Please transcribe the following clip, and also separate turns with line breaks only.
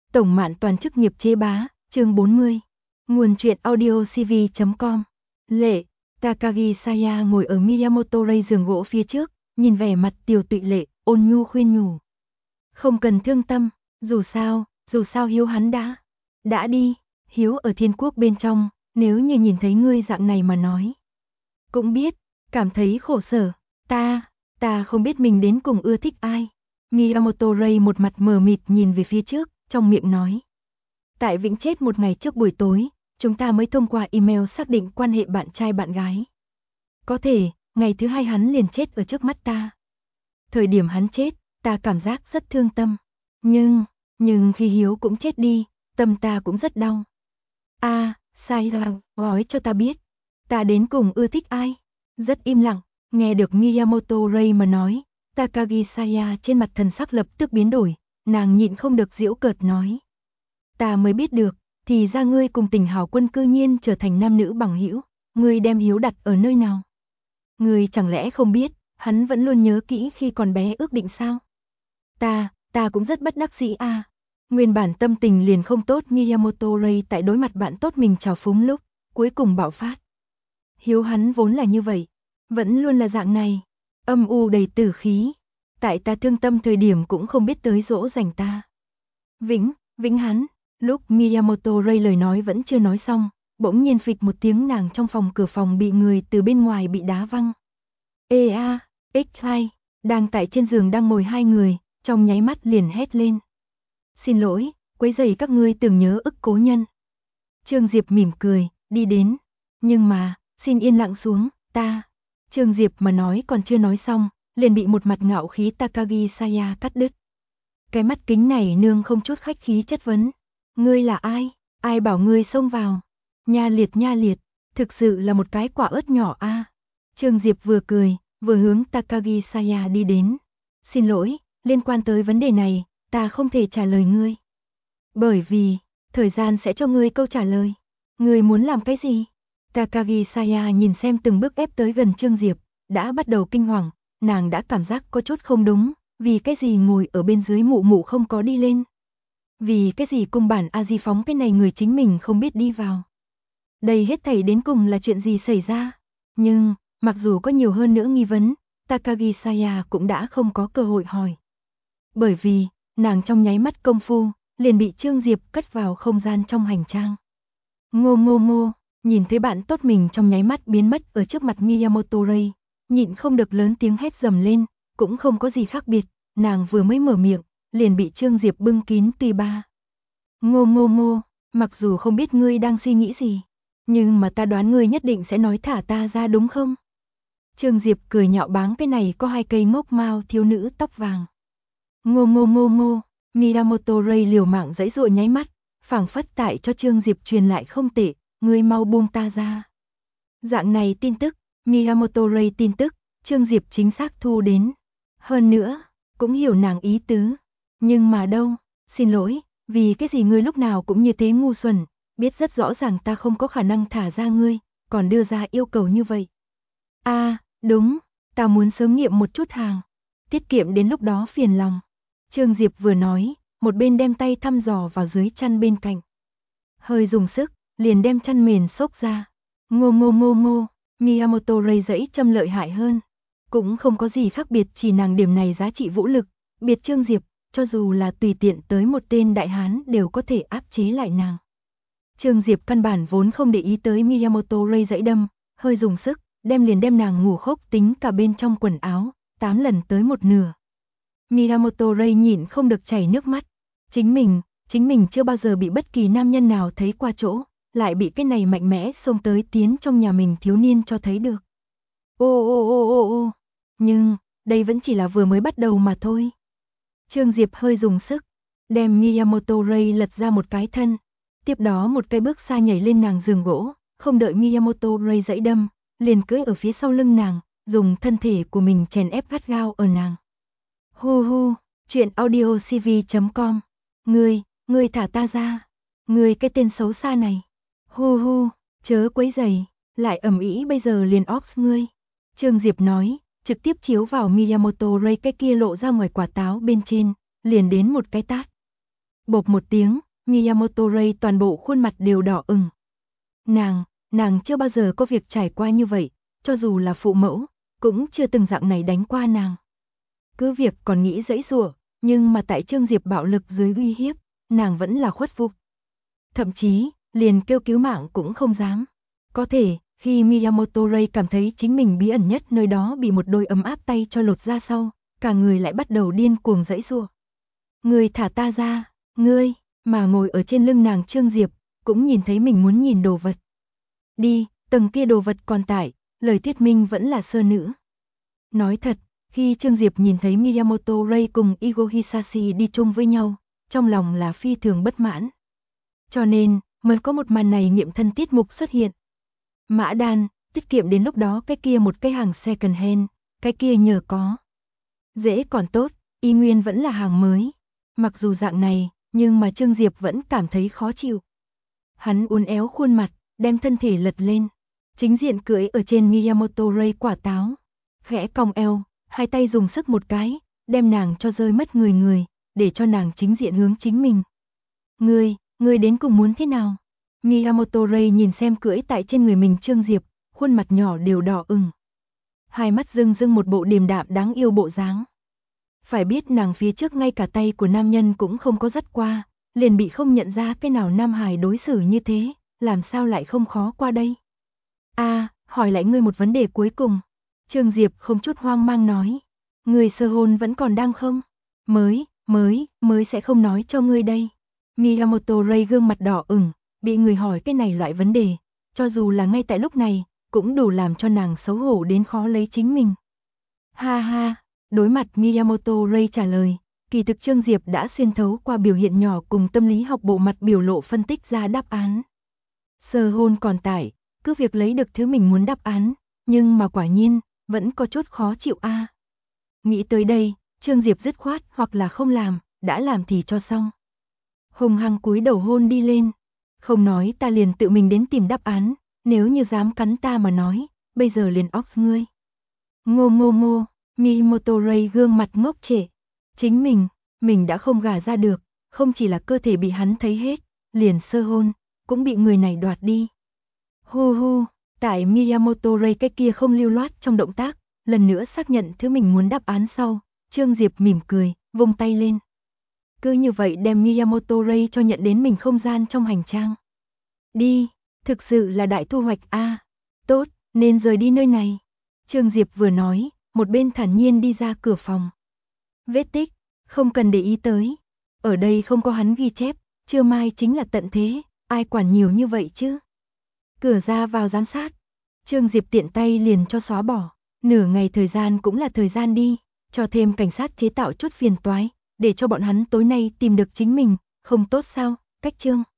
Tổng Mạn Toàn chức nghiệp chế bá, chương 40. Nguồn truyện audio cv.com. Lệ, Takagi Saya ngồi ở Miyamoto Ray giường gỗ phía trước, nhìn vẻ mặt Tiểu Tụy Lệ, ôn nhu khuyên nhủ. Không cần thương tâm, dù sao Hiếu hắn đã đi, Hiếu ở thiên quốc bên trong, nếu như nhìn thấy ngươi dạng này mà nói. Cũng biết, cảm thấy khổ sở, ta không biết mình đến cùng ưa thích ai. Miyamoto Ray một mặt mờ mịt nhìn về phía trước, trong miệng nói. Tại Vĩnh chết một ngày trước buổi tối, chúng ta mới thông qua email xác định quan hệ bạn trai bạn gái. Có thể, ngày thứ hai hắn liền chết ở trước mắt ta. Thời điểm hắn chết, ta cảm giác rất thương tâm. Nhưng khi Hiếu cũng chết đi, tâm ta cũng rất đau. Sai rằng, nói cho ta biết, ta đến cùng ưa thích ai? Rất im lặng, nghe được Miyamoto Ray mà nói, Takagi Saya trên mặt thần sắc lập tức biến đổi, nàng nhịn không được giễu cợt nói. Ta mới biết được, thì ra ngươi cùng Tình Hào Quân cư nhiên trở thành nam nữ bằng hữu, ngươi đem Hiếu đặt ở nơi nào? Ngươi chẳng lẽ không biết, hắn vẫn luôn nhớ kỹ khi còn bé ước định sao? Ta cũng rất bất đắc dĩ à. Nguyên bản tâm tình liền không tốt Miyamoto Ray tại đối mặt bạn tốt mình trào phúng lúc, cuối cùng bạo phát. Hiếu hắn vốn là như vậy, vẫn luôn là dạng này, âm u đầy tử khí. Tại ta thương tâm thời điểm cũng không biết tới dỗ dành ta. Vĩnh hắn, lúc Miyamoto Ray lời nói vẫn chưa nói xong, bỗng nhiên phịch một tiếng nàng trong cửa phòng bị người từ bên ngoài bị đá văng. X2, đang tại trên giường đang ngồi hai người, trong nháy mắt liền hét lên. Xin lỗi, quấy rầy các ngươi tưởng nhớ ức cố nhân. Trương Diệp mỉm cười, đi đến. Nhưng mà, xin yên lặng xuống, Trương Diệp mà nói còn chưa nói xong, liền bị một mặt ngạo khí Takagi Saya cắt đứt. Cái mắt kính này nương không chút khách khí chất vấn. Ngươi là ai? Ai bảo ngươi xông vào? Nha liệt, thực sự là một cái quả ớt nhỏ a. Trương Diệp vừa cười, vừa hướng Takagi Saya đi đến. Xin lỗi, liên quan tới vấn đề này, ta không thể trả lời ngươi. Bởi vì, thời gian sẽ cho ngươi câu trả lời. Ngươi muốn làm cái gì? Takagi Saya nhìn xem từng bước ép tới gần Trương Diệp, đã bắt đầu kinh hoàng, nàng đã cảm giác có chút không đúng, vì cái gì ngồi ở bên dưới mụ không có đi lên. Vì cái gì cung bản A-di phóng cái này người chính mình không biết đi vào. Đây hết thảy đến cùng là chuyện gì xảy ra? Nhưng, mặc dù có nhiều hơn nữa nghi vấn, Takagi Saya cũng đã không có cơ hội hỏi. Bởi vì, nàng trong nháy mắt công phu, liền bị Trương Diệp cất vào không gian trong hành trang. Ngô, nhìn thấy bạn tốt mình trong nháy mắt biến mất ở trước mặt Miyamoto Ray, nhịn không được lớn tiếng hét dầm lên, cũng không có gì khác biệt, nàng vừa mới mở miệng, liền bị Trương Diệp bưng kín tùy ba. Ngô, mặc dù không biết ngươi đang suy nghĩ gì, nhưng mà ta đoán ngươi nhất định sẽ nói thả ta ra đúng không? Trương Diệp cười nhạo báng cái này có hai cây ngốc mao thiếu nữ tóc vàng. Ngô, Miyamoto Ray liều mạng giãy giụa nháy mắt, phảng phất tại cho Trương Diệp truyền lại không tệ, ngươi mau buông ta ra. Dạng này tin tức, Miyamoto Ray tin tức, Trương Diệp chính xác thu đến. Hơn nữa, cũng hiểu nàng ý tứ. Nhưng mà đâu, xin lỗi, vì cái gì ngươi lúc nào cũng như thế ngu xuẩn, biết rất rõ ràng ta không có khả năng thả ra ngươi, còn đưa ra yêu cầu như vậy. Đúng, ta muốn sớm nghiệm một chút hàng, tiết kiệm đến lúc đó phiền lòng. Trương Diệp vừa nói, một bên đem tay thăm dò vào dưới chăn bên cạnh. Hơi dùng sức, liền đem chăn mền xốc ra. Ngô, Miyamoto Ray dãy châm lợi hại hơn. Cũng không có gì khác biệt, chỉ nàng điểm này giá trị vũ lực, biệt Trương Diệp, cho dù là tùy tiện tới một tên đại hán đều có thể áp chế lại nàng. Trương Diệp căn bản vốn không để ý tới Miyamoto Ray dãy đâm, hơi dùng sức, liền đem nàng ngủ khốc tính cả bên trong quần áo, 8 lần tới một nửa. Miyamoto Ray nhịn không được chảy nước mắt. Chính mình chưa bao giờ bị bất kỳ nam nhân nào thấy qua chỗ, lại bị cái này mạnh mẽ xông tới tiến trong nhà mình thiếu niên cho thấy được. Ô. Nhưng, đây vẫn chỉ là vừa mới bắt đầu mà thôi. Trương Diệp hơi dùng sức, đem Miyamoto Ray lật ra một cái thân. Tiếp đó một cây bước xa nhảy lên nàng giường gỗ, không đợi Miyamoto Ray dãy đâm, liền cưỡi ở phía sau lưng nàng, dùng thân thể của mình chèn ép gắt gao ở nàng. Hu, chuyện audio cv.com. Ngươi thả ta ra. Ngươi cái tên xấu xa này. Hu, chớ quấy rầy, lại ầm ĩ bây giờ liền ox ngươi. Trương Diệp nói, trực tiếp chiếu vào Miyamoto Ray cái kia lộ ra ngoài quả táo bên trên, liền đến một cái tát. Bộp một tiếng, Miyamoto Ray toàn bộ khuôn mặt đều đỏ ửng. Nàng chưa bao giờ có việc trải qua như vậy, cho dù là phụ mẫu, cũng chưa từng dạng này đánh qua nàng. Cứ việc còn nghĩ giãy giụa, nhưng mà tại Trương Diệp bạo lực dưới uy hiếp, nàng vẫn là khuất phục. Thậm chí, liền kêu cứu mạng cũng không dám. Có thể, khi Miyamoto Ray cảm thấy chính mình bí ẩn nhất nơi đó bị một đôi ấm áp tay cho lột ra sau, cả người lại bắt đầu điên cuồng giãy giụa. Ngươi thả ta ra, ngươi, mà ngồi ở trên lưng nàng Trương Diệp, cũng nhìn thấy mình muốn nhìn đồ vật. Đi, tầng kia đồ vật còn tại, lời thuyết minh vẫn là sơ nữ. Nói thật, khi Trương Diệp nhìn thấy Miyamoto Ray cùng Igo Hisashi đi chung với nhau, trong lòng là phi thường bất mãn. Cho nên, mới có một màn này nghiệm thân tiết mục xuất hiện. Mã Đan, tiết kiệm đến lúc đó cái kia một cái hàng second hand, cái kia nhờ có. Dễ còn tốt, y nguyên vẫn là hàng mới. Mặc dù dạng này, nhưng mà Trương Diệp vẫn cảm thấy khó chịu. Hắn uốn éo khuôn mặt, đem thân thể lật lên. Chính diện cưỡi ở trên Miyamoto Ray quả táo. Khẽ cong eo, hai tay dùng sức một cái, đem nàng cho rơi mất người, để cho nàng chính diện hướng chính mình. Ngươi đến cùng muốn thế nào? Miyamoto Ray nhìn xem cưỡi tại trên người mình Trương Diệp, khuôn mặt nhỏ đều đỏ ửng. Hai mắt rưng rưng một bộ điềm đạm đáng yêu bộ dáng. Phải biết nàng phía trước ngay cả tay của nam nhân cũng không có dắt qua, liền bị không nhận ra cái nào nam hài đối xử như thế, làm sao lại không khó qua đây? Hỏi lại ngươi một vấn đề cuối cùng. Trương Diệp không chút hoang mang nói. Người sơ hôn vẫn còn đang không? Mới sẽ không nói cho ngươi đây. Miyamoto Ray gương mặt đỏ ửng, bị người hỏi cái này loại vấn đề, cho dù là ngay tại lúc này, cũng đủ làm cho nàng xấu hổ đến khó lấy chính mình. Ha ha, đối mặt Miyamoto Ray trả lời, kỳ thực Trương Diệp đã xuyên thấu qua biểu hiện nhỏ cùng tâm lý học bộ mặt biểu lộ phân tích ra đáp án. Sơ hôn còn tại, cứ việc lấy được thứ mình muốn đáp án, nhưng mà quả nhiên, vẫn có chút khó chịu a. Nghĩ tới đây, Trương Diệp dứt khoát hoặc là không làm, đã làm thì cho xong. Hùng hăng cúi đầu hôn đi lên. Không nói ta liền tự mình đến tìm đáp án, nếu như dám cắn ta mà nói, bây giờ liền ox ngươi. Ngô, Miyamoto Ray gương mặt ngốc trệ. Chính mình đã không gả ra được, không chỉ là cơ thể bị hắn thấy hết, liền sơ hôn, cũng bị người này đoạt đi. Hu, tại Miyamoto Ray cái kia không lưu loát trong động tác, lần nữa xác nhận thứ mình muốn đáp án sau, Trương Diệp mỉm cười, vung tay lên. Cứ như vậy đem Miyamoto Ray cho nhận đến mình không gian trong hành trang. Đi, thực sự là đại thu hoạch a. Tốt, nên rời đi nơi này. Trương Diệp vừa nói, một bên thản nhiên đi ra cửa phòng. Vết tích, không cần để ý tới. Ở đây không có hắn ghi chép, trưa mai chính là tận thế, ai quản nhiều như vậy chứ. Cửa ra vào giám sát. Trương Diệp tiện tay liền cho xóa bỏ. Nửa ngày thời gian cũng là thời gian đi, cho thêm cảnh sát chế tạo chút phiền toái, để cho bọn hắn tối nay tìm được chính mình, không tốt sao, cách Trương.